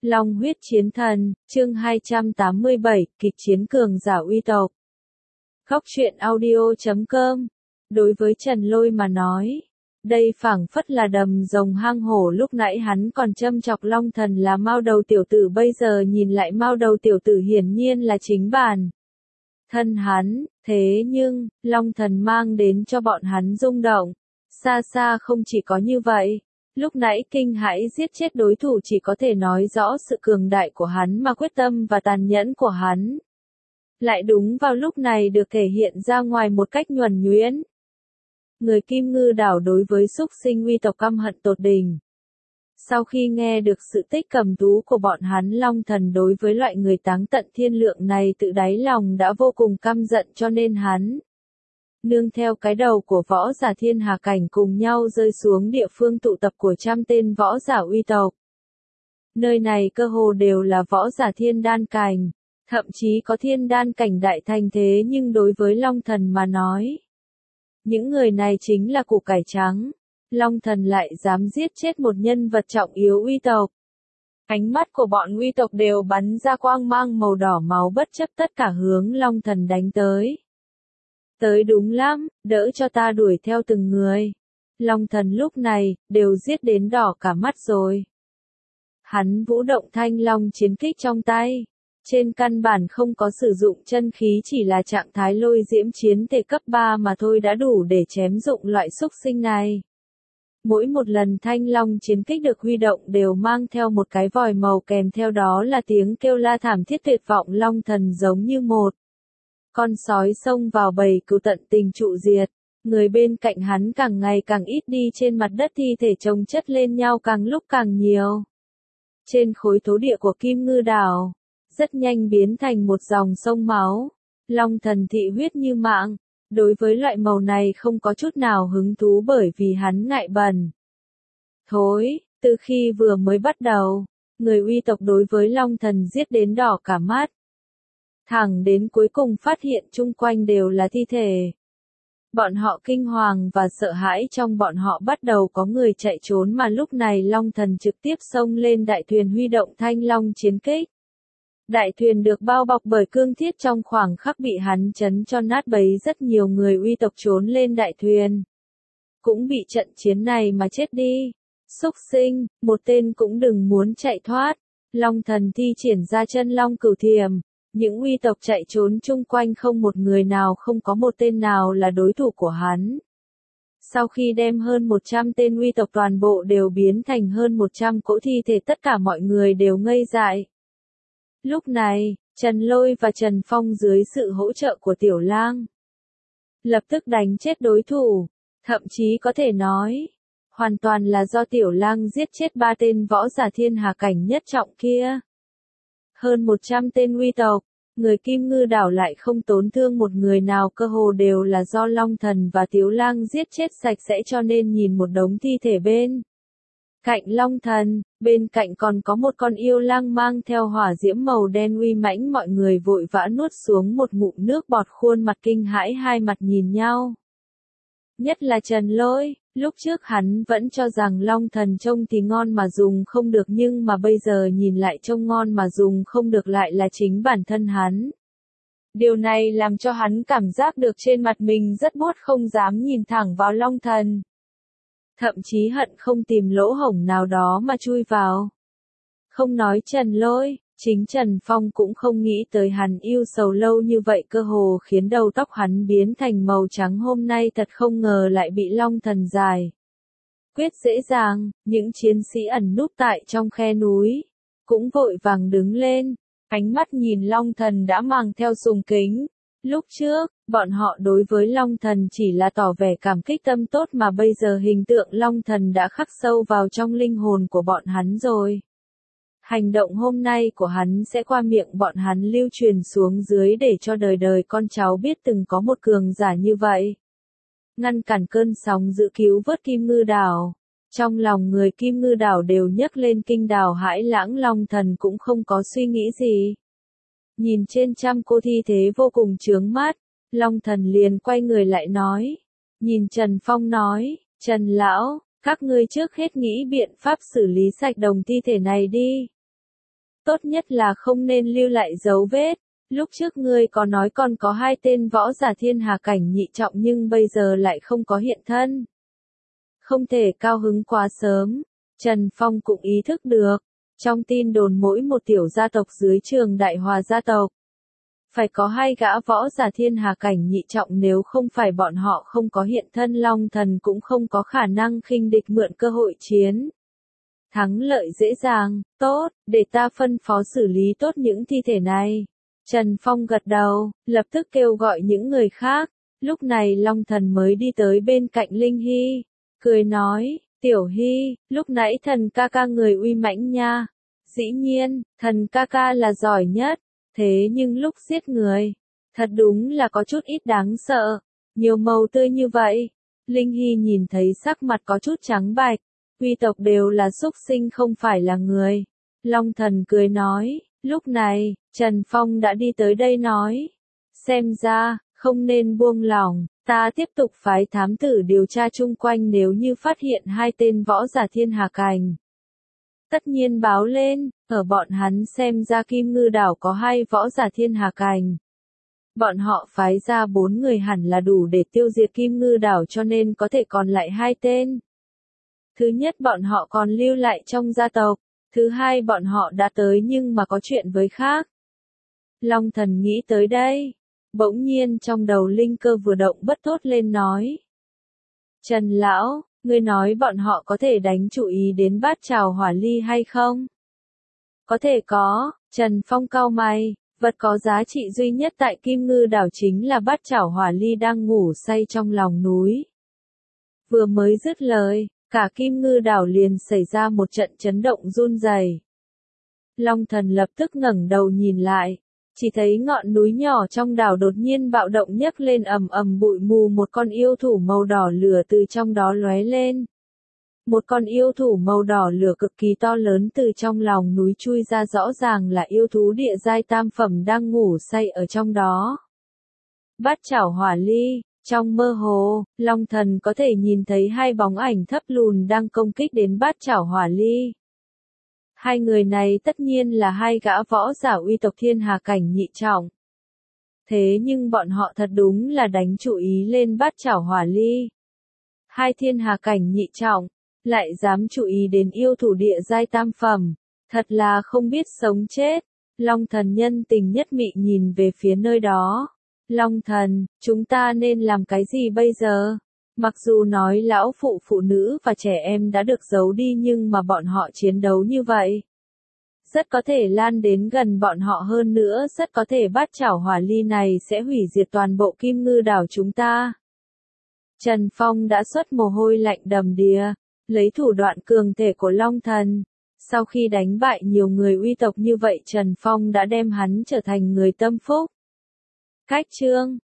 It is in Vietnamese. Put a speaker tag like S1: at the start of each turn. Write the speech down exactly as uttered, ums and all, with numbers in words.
S1: Long huyết chiến thần, chương hai trăm tám mươi bảy, kịch chiến cường giả uy tộc. Góc truyện audio chấm com. Đối với Trần Lôi mà nói, đây phảng phất là đầm rồng hang hổ, lúc nãy hắn còn châm chọc Long Thần là mao đầu tiểu tử, bây giờ nhìn lại mao đầu tiểu tử hiển nhiên là chính bản thân hắn, thế nhưng, Long Thần mang đến cho bọn hắn rung động. Xa xa không chỉ có như vậy. Lúc nãy kinh hãi giết chết đối thủ chỉ có thể nói rõ sự cường đại của hắn mà quyết tâm và tàn nhẫn của hắn. Lại đúng vào lúc này được thể hiện ra ngoài một cách nhuần nhuyễn. Người Kim Ngư đảo đối với súc sinh uy tộc căm hận tột đỉnh. Sau khi nghe được sự tích cầm tú của bọn hắn, Long Thần đối với loại người táng tận thiên lượng này tự đáy lòng đã vô cùng căm giận, cho nên hắn nương theo cái đầu của võ giả thiên hà cảnh cùng nhau rơi xuống địa phương tụ tập của trăm tên võ giả uy tộc. Nơi này cơ hồ đều là võ giả thiên đan cảnh, thậm chí có thiên đan cảnh đại thành, thế nhưng đối với Long Thần mà nói, những người này chính là củ cải trắng. Long Thần lại dám giết chết một nhân vật trọng yếu uy tộc. Ánh mắt của bọn uy tộc đều bắn ra quang mang màu đỏ máu, bất chấp tất cả hướng Long Thần đánh tới. Tới đúng lắm, đỡ cho ta đuổi theo từng người. Long Thần lúc này, đều giết đến đỏ cả mắt rồi. Hắn vũ động thanh long chiến kích trong tay. Trên căn bản không có sử dụng chân khí, chỉ là trạng thái lôi diễm chiến thể cấp ba mà thôi đã đủ để chém dụng loại xúc sinh này. Mỗi một lần thanh long chiến kích được huy động đều mang theo một cái vòi màu, kèm theo đó là tiếng kêu la thảm thiết tuyệt vọng. Long Thần giống như một con sói xông vào bầy cừu tận tình trụ diệt. Người bên cạnh hắn càng ngày càng ít đi, trên mặt đất thi thể chồng chất lên nhau càng lúc càng nhiều. Trên khối thổ địa của Kim Ngư đảo, rất nhanh biến thành một dòng sông máu. Long Thần thị huyết như mạng. Đối với loại màu này không có chút nào hứng thú, bởi vì hắn ngại bẩn. Thối, từ khi vừa mới bắt đầu, người uy tộc đối với Long Thần giết đến đỏ cả mắt. Thẳng đến cuối cùng phát hiện chung quanh đều là thi thể. Bọn họ kinh hoàng và sợ hãi, trong bọn họ bắt đầu có người chạy trốn, mà lúc này Long Thần trực tiếp xông lên đại thuyền huy động thanh long chiến kích. Đại thuyền được bao bọc bởi cương thiết, trong khoảng khắc bị hắn chấn cho nát bấy, rất nhiều người uy tộc trốn lên đại thuyền. Cũng bị trận chiến này mà chết đi. Xúc sinh, một tên cũng đừng muốn chạy thoát. Long Thần thi triển ra chân long cửu thiềm. Những uy tộc chạy trốn chung quanh không một người nào, không có một tên nào là đối thủ của hắn. Sau khi đem hơn một trăm tên uy tộc toàn bộ đều biến thành hơn một trăm cỗ thi thể, tất cả mọi người đều ngây dại. Lúc này, Trần Lôi và Trần Phong dưới sự hỗ trợ của Tiểu Lang lập tức đánh chết đối thủ, thậm chí có thể nói, hoàn toàn là do Tiểu Lang giết chết ba tên võ giả thiên hà cảnh nhất trọng kia. Hơn một trăm tên uy tộc, người Kim Ngư đảo lại không tổn thương một người nào, cơ hồ đều là do Long Thần và Tiểu Lang giết chết sạch sẽ, cho nên nhìn một đống thi thể bên cạnh Long Thần, bên cạnh còn có một con yêu lang mang theo hỏa diễm màu đen uy mãnh, mọi người vội vã nuốt xuống một ngụm nước bọt, khuôn mặt kinh hãi, hai mặt nhìn nhau. Nhất là Trần Lôi, lúc trước hắn vẫn cho rằng Long Thần trông thì ngon mà dùng không được, nhưng mà bây giờ nhìn lại trông ngon mà dùng không được lại là chính bản thân hắn. Điều này làm cho hắn cảm giác được trên mặt mình rất buốt, không dám nhìn thẳng vào Long Thần. Thậm chí hận không tìm lỗ hổng nào đó mà chui vào. Không nói Trần Lôi, chính Trần Phong cũng không nghĩ tới hắn yêu sầu lâu như vậy, cơ hồ khiến đầu tóc hắn biến thành màu trắng, hôm nay thật không ngờ lại bị Long Thần giải quyết dễ dàng. Những chiến sĩ ẩn núp tại trong khe núi cũng vội vàng đứng lên, ánh mắt nhìn Long Thần đã mang theo sùng kính. Lúc trước, bọn họ đối với Long Thần chỉ là tỏ vẻ cảm kích tâm tốt, mà bây giờ hình tượng Long Thần đã khắc sâu vào trong linh hồn của bọn hắn rồi. Hành động hôm nay của hắn sẽ qua miệng bọn hắn lưu truyền xuống dưới, để cho đời đời con cháu biết từng có một cường giả như vậy. Ngăn cản cơn sóng dữ, cứu vớt Kim Ngư đảo. Trong lòng người Kim Ngư đảo đều nhấc lên kinh đào hãi lãng, Long Thần cũng không có suy nghĩ gì. Nhìn trên trăm cô thi thế vô cùng chướng mắt, Long Thần liền quay người lại nói. Nhìn Trần Phong nói, Trần Lão, các ngươi trước hết nghĩ biện pháp xử lý sạch đồng thi thể này đi. tốt nhất là không nên lưu lại dấu vết. Lúc trước ngươi có nói còn có hai tên võ giả thiên hà cảnh nhị trọng nhưng bây giờ lại không có hiện thân. Không thể cao hứng quá sớm. Trần Phong cũng ý thức được. Trong tin đồn mỗi một tiểu gia tộc dưới trường Đại Hòa gia tộc. Phải có hai gã võ giả thiên hà cảnh nhị trọng, nếu không phải bọn họ không có hiện thân Long Thần cũng không có khả năng khinh địch mượn cơ hội chiến. Thắng lợi dễ dàng, tốt, để ta phân phó xử lý tốt những thi thể này. Trần Phong gật đầu, lập tức kêu gọi những người khác. Lúc này Long Thần mới đi tới bên cạnh Linh Hy, cười nói, Tiểu Hy, lúc nãy thần ca ca người uy mãnh nha. Dĩ nhiên, thần ca ca là giỏi nhất, thế nhưng lúc giết người, thật đúng là có chút ít đáng sợ, nhiều màu tươi như vậy. Linh Hy nhìn thấy sắc mặt có chút trắng bạch, quy tộc đều là súc sinh không phải là người. Long Thần cười nói, lúc này, Trần Phong đã đi tới đây nói, xem ra, không nên buông lỏng, ta tiếp tục phái thám tử điều tra chung quanh, nếu như phát hiện hai tên võ giả thiên hà cảnh. Tất nhiên báo lên, ở bọn hắn xem ra Kim Ngư đảo có hai võ giả thiên hà cảnh. Bọn họ phái ra bốn người hẳn là đủ để tiêu diệt Kim Ngư đảo, cho nên có thể còn lại hai tên. Thứ nhất, bọn họ còn lưu lại trong gia tộc. Thứ hai, bọn họ đã tới nhưng mà có chuyện với khác. Long Thần nghĩ tới đây. Bỗng nhiên trong đầu linh cơ vừa động bất thốt lên nói. Trần Lão, ngươi nói bọn họ có thể đánh chú ý đến bát trào hỏa ly hay không? Có thể có, Trần Phong cau mày, vật có giá trị duy nhất tại Kim Ngư đảo chính là bát trảo hỏa ly đang ngủ say trong lòng núi. Vừa mới dứt lời, cả Kim Ngư đảo liền xảy ra một trận chấn động run rẩy. Long Thần lập tức ngẩng đầu nhìn lại, chỉ thấy ngọn núi nhỏ trong đảo đột nhiên bạo động nhấc lên ầm ầm bụi mù, một con yêu thú màu đỏ lửa từ trong đó lóe lên. Một con yêu thú màu đỏ lửa cực kỳ to lớn từ trong lòng núi chui ra, rõ ràng là yêu thú địa giai tam phẩm đang ngủ say ở trong đó. Bát trảo hỏa ly, trong mơ hồ, Long Thần có thể nhìn thấy hai bóng ảnh thấp lùn đang công kích đến bát trảo hỏa ly. Hai người này tất nhiên là hai gã võ giả uy tộc thiên hà cảnh nhị trọng. Thế nhưng bọn họ thật đúng là đánh chú ý lên bát trảo hỏa ly. Hai thiên hà cảnh nhị trọng, lại dám chú ý đến yêu thủ địa giai tam phẩm, thật là không biết sống chết. Long Thần nhân tình nhất mị nhìn về phía nơi đó. Long Thần, chúng ta nên làm cái gì bây giờ? Mặc dù nói lão phụ phụ nữ và trẻ em đã được giấu đi nhưng mà bọn họ chiến đấu như vậy. Rất có thể lan đến gần bọn họ, hơn nữa rất có thể bát trảo hỏa ly này sẽ hủy diệt toàn bộ Kim Ngư đảo chúng ta. Trần Phong đã xuất mồ hôi lạnh đầm đìa, lấy thủ đoạn cường thể của Long Thần. Sau khi đánh bại nhiều người uy tộc như vậy, Trần Phong đã đem hắn trở thành người tâm phúc. Cách chương